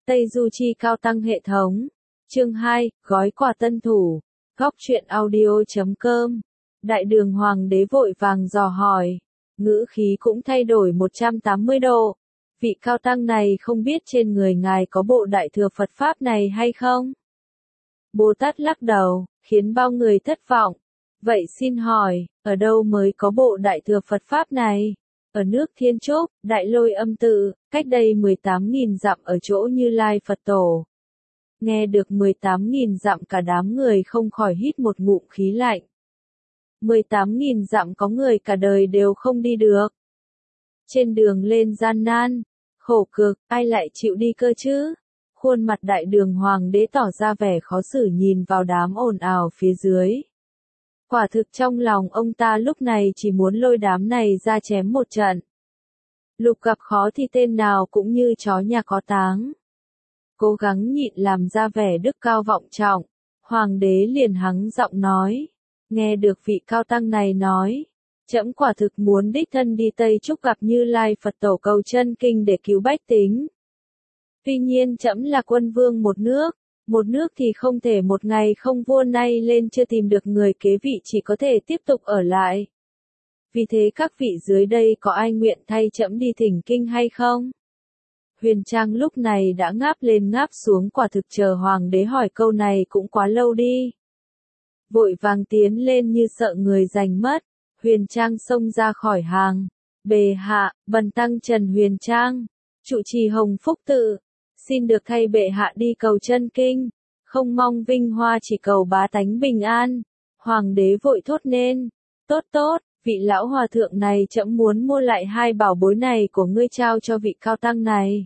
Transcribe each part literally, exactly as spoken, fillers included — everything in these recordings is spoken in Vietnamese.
Tây Du Chi Cao Tăng hệ thống. Chương hai, gói quà tân thủ. Góc truyện audio chấm com. Đại đường hoàng đế vội vàng dò hỏi. Ngữ khí cũng thay đổi một trăm tám mươi độ. Vị Cao Tăng này không biết trên người ngài có bộ đại thừa Phật Pháp này hay không? Bồ Tát lắc đầu, khiến bao người thất vọng. Vậy xin hỏi, ở đâu mới có bộ đại thừa Phật Pháp này? Ở nước Thiên Trúc, Đại Lôi Âm Tự, cách đây mười tám nghìn dặm ở chỗ Như Lai Phật Tổ. Nghe được mười tám nghìn dặm cả đám người không khỏi hít một ngụm khí lạnh. mười tám nghìn dặm có người cả đời đều không đi được. Trên đường lên gian nan, khổ cực, ai lại chịu đi cơ chứ? Khuôn mặt đại đường hoàng đế tỏ ra vẻ khó xử nhìn vào đám ồn ào phía dưới. Quả thực trong lòng ông ta lúc này chỉ muốn lôi đám này ra chém một trận. Lục gặp khó thì tên nào cũng như chó nhà có táng. Cố gắng nhịn làm ra vẻ đức cao vọng trọng, hoàng đế liền hắng giọng nói. Nghe được vị Cao Tăng này nói, trẫm quả thực muốn đích thân đi Tây Trúc gặp Như Lai Phật Tổ cầu chân kinh để cứu bách tính. Tuy nhiên trẫm là quân vương một nước, một nước thì không thể một ngày không vua nay lên chưa tìm được người kế vị chỉ có thể tiếp tục ở lại. Vì thế các vị dưới đây có ai nguyện thay trẫm đi thỉnh kinh hay không? Huyền Trang lúc này đã ngáp lên ngáp xuống, quả thực chờ hoàng đế hỏi câu này cũng quá lâu đi. Vội vàng tiến lên như sợ người giành mất, Huyền Trang xông ra khỏi hàng. Bệ hạ, bần tăng Trần Huyền Trang, trụ trì Hồng Phúc Tự, xin được thay bệ hạ đi cầu chân kinh, không mong vinh hoa chỉ cầu bá tánh bình an. Hoàng đế vội thốt nên, tốt tốt, vị lão hòa thượng này trẫm muốn mua lại hai bảo bối này của ngươi trao cho vị Cao Tăng này.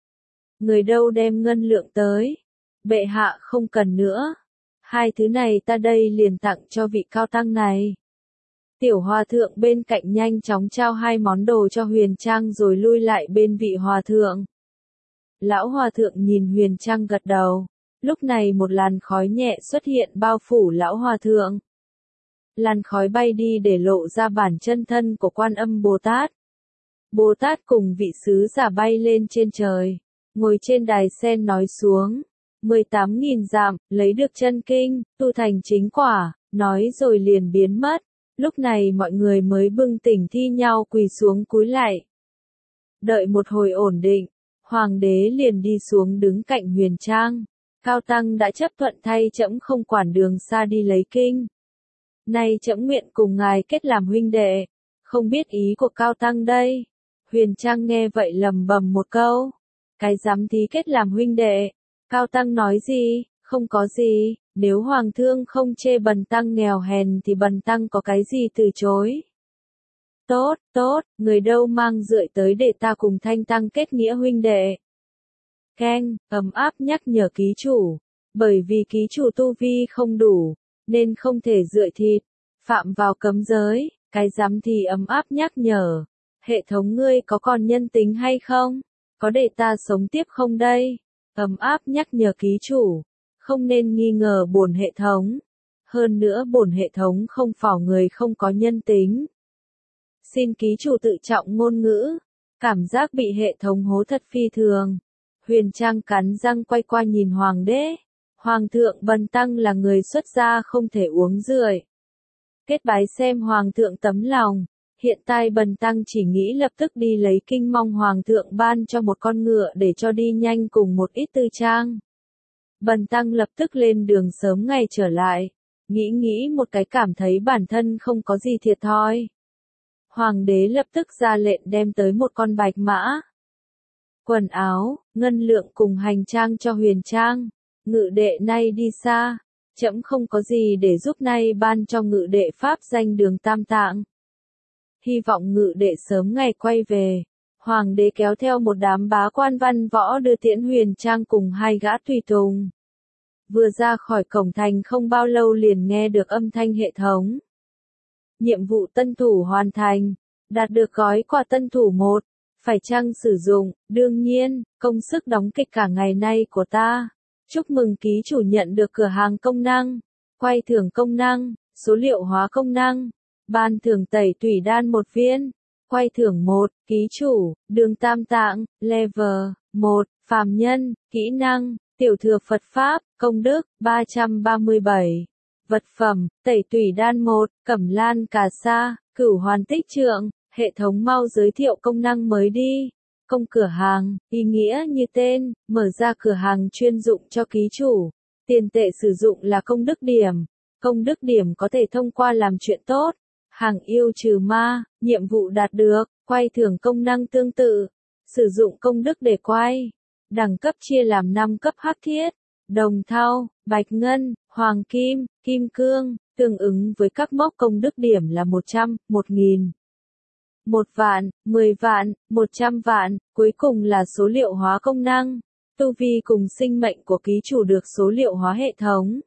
Người đâu đem ngân lượng tới? Bệ hạ không cần nữa. Hai thứ này ta đây liền tặng cho vị Cao Tăng này. Tiểu hòa thượng bên cạnh nhanh chóng trao hai món đồ cho Huyền Trang rồi lui lại bên vị hòa thượng. Lão hòa thượng nhìn Huyền Trang gật đầu. Lúc này một làn khói nhẹ xuất hiện bao phủ lão hòa thượng. Làn khói bay đi để lộ ra bản chân thân của Quan Âm Bồ Tát. Bồ Tát cùng vị sứ giả bay lên trên trời, ngồi trên đài sen nói xuống. mười tám nghìn dặm, lấy được chân kinh, tu thành chính quả, nói rồi liền biến mất. Lúc này mọi người mới bừng tỉnh thi nhau quỳ xuống cúi lại. Đợi một hồi ổn định, hoàng đế liền đi xuống đứng cạnh Huyền Trang. Cao Tăng đã chấp thuận thay trẫm không quản đường xa đi lấy kinh. Nay trẫm nguyện cùng ngài kết làm huynh đệ, không biết ý của Cao Tăng đây. Huyền Trang nghe vậy lầm bầm một câu. Cái dám thí kết làm huynh đệ? Cao Tăng nói gì? Không có gì, nếu hoàng thương không chê bần tăng nghèo hèn thì bần tăng có cái gì từ chối. Tốt, tốt, người đâu mang rượu tới để ta cùng Thanh Tăng kết nghĩa huynh đệ. Keng, ấm áp nhắc nhở ký chủ, bởi vì ký chủ tu vi không đủ, nên không thể rượu thịt, phạm vào cấm giới. Cái dám thì ấm áp nhắc nhở, hệ thống ngươi có còn nhân tính hay không? Có để ta sống tiếp không đây? Ấm áp nhắc nhở ký chủ, không nên nghi ngờ bổn hệ thống. Hơn nữa bổn hệ thống không phỏ người không có nhân tính. Xin ký chủ tự trọng ngôn ngữ, cảm giác bị hệ thống hố thật phi thường. Huyền Trang cắn răng quay qua nhìn hoàng đế. Hoàng thượng bần tăng là người xuất gia không thể uống rượu. Kết bái xem hoàng thượng tấm lòng. Hiện tại bần tăng chỉ nghĩ lập tức đi lấy kinh, mong hoàng thượng ban cho một con ngựa để cho đi nhanh cùng một ít tư trang. Bần tăng lập tức lên đường sớm ngày trở lại. Nghĩ nghĩ một cái cảm thấy bản thân không có gì thiệt thòi. Hoàng đế lập tức ra lệnh đem tới một con bạch mã. Quần áo, ngân lượng cùng hành trang cho Huyền Trang. Ngự đệ nay đi xa, trẫm không có gì để giúp, nay ban cho ngự đệ pháp danh đường Tam Tạng. Hy vọng ngự đệ sớm ngày quay về. Hoàng đế kéo theo một đám bá quan văn võ đưa tiễn Huyền Trang cùng hai gã tùy tùng. Vừa ra khỏi cổng thành không bao lâu liền nghe được âm thanh hệ thống. Nhiệm vụ tân thủ hoàn thành, đạt được gói quà tân thủ một, phải chăng sử dụng? Đương nhiên, công sức đóng kịch cả ngày nay của ta. Chúc mừng ký chủ nhận được cửa hàng công năng, quay thưởng công năng, số liệu hóa công năng, ban thưởng tẩy tủy đan một viên, Quay thưởng một, ký chủ, đường tam tạng, level một, phàm nhân, kỹ năng, tiểu thừa Phật Pháp, công đức, ba trăm ba mươi bảy. Vật phẩm, tẩy tủy đan một, cẩm lan cà sa, cửu hoàn tích trượng, hệ thống mau giới thiệu công năng mới đi. Công cửa hàng, ý nghĩa như tên, mở ra cửa hàng chuyên dụng cho ký chủ. Tiền tệ sử dụng là công đức điểm. Công đức điểm có thể thông qua làm chuyện tốt. Hàng yêu trừ ma, nhiệm vụ đạt được, quay thưởng công năng tương tự. Sử dụng công đức để quay. Đẳng cấp chia làm năm cấp hắc thiết, đồng thau, bạch ngân, hoàng kim, kim cương, tương ứng với các mốc công đức điểm là một trăm, một nghìn. một vạn, mười vạn, một trăm vạn, cuối cùng là số liệu hóa công năng. Tu vi cùng sinh mệnh của ký chủ được số liệu hóa hệ thống.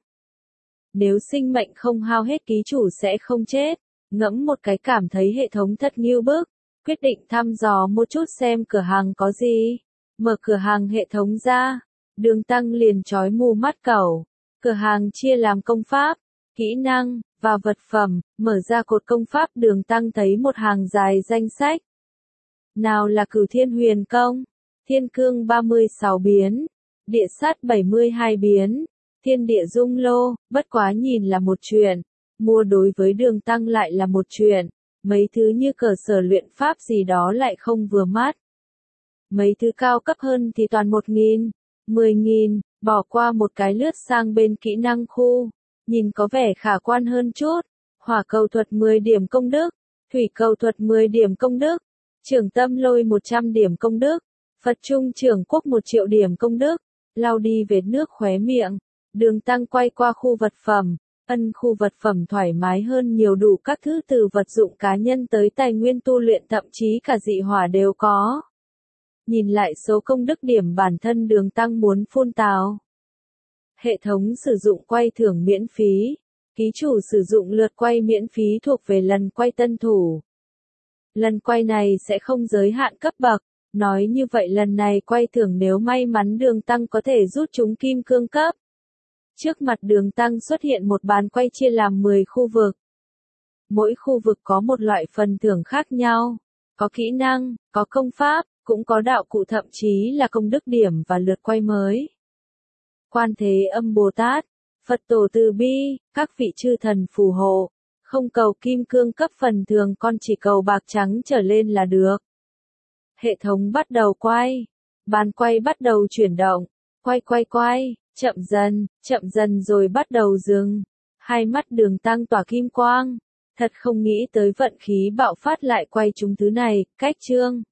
Nếu sinh mệnh không hao hết ký chủ sẽ không chết. Ngẫm một cái cảm thấy hệ thống thật nghiêu bức. Quyết định thăm dò một chút xem cửa hàng có gì. Mở cửa hàng hệ thống ra. Đường Tăng liền chói mù mắt cẩu. Cửa hàng chia làm công pháp, kỹ năng, và vật phẩm. Mở ra cột công pháp Đường Tăng thấy một hàng dài danh sách. Nào là Cửu Thiên Huyền Công, Thiên Cương ba mươi sáu biến, Địa Sát bảy mươi hai biến, Thiên Địa Dung Lô, bất quá nhìn là một chuyện. Mua đối với Đường Tăng lại là một chuyện. Mấy thứ như cờ sở luyện pháp gì đó lại không vừa mắt. Mấy thứ cao cấp hơn thì toàn một nghìn, mười nghìn, bỏ qua một cái lướt sang bên kỹ năng khu. Nhìn có vẻ khả quan hơn chút. Hỏa cầu thuật mười điểm công đức, thủy cầu thuật mười điểm công đức, trưởng tâm lôi một trăm điểm công đức, Phật Trung trưởng quốc một triệu điểm công đức, lau đi vệt nước khóe miệng. Đường Tăng quay qua khu vật phẩm. Ân khu vật phẩm thoải mái hơn nhiều, đủ các thứ từ vật dụng cá nhân tới tài nguyên tu luyện, thậm chí cả dị hỏa đều có. Nhìn lại số công đức điểm bản thân Đường Tăng muốn phun tào. Hệ thống sử dụng quay thưởng miễn phí. Ký chủ sử dụng lượt quay miễn phí thuộc về lần quay tân thủ. Lần quay này sẽ không giới hạn cấp bậc. Nói như vậy lần này quay thưởng nếu may mắn Đường Tăng có thể rút chúng kim cương cấp. Trước mặt Đường Tăng xuất hiện một bàn quay chia làm mười khu vực. Mỗi khu vực có một loại phần thưởng khác nhau. Có kỹ năng, có công pháp, cũng có đạo cụ, thậm chí là công đức điểm và lượt quay mới. Quan Thế Âm Bồ Tát, Phật Tổ từ bi, các vị chư thần phù hộ. Không cầu kim cương cấp phần thường, con chỉ cầu bạc trắng trở lên là được. Hệ thống bắt đầu quay. Bàn quay bắt đầu chuyển động. Quay quay quay, chậm dần, chậm dần rồi bắt đầu dừng. Hai mắt Đường Tăng tỏa kim quang. Thật không nghĩ tới vận khí bạo phát lại quay chúng thứ này. Cách chương.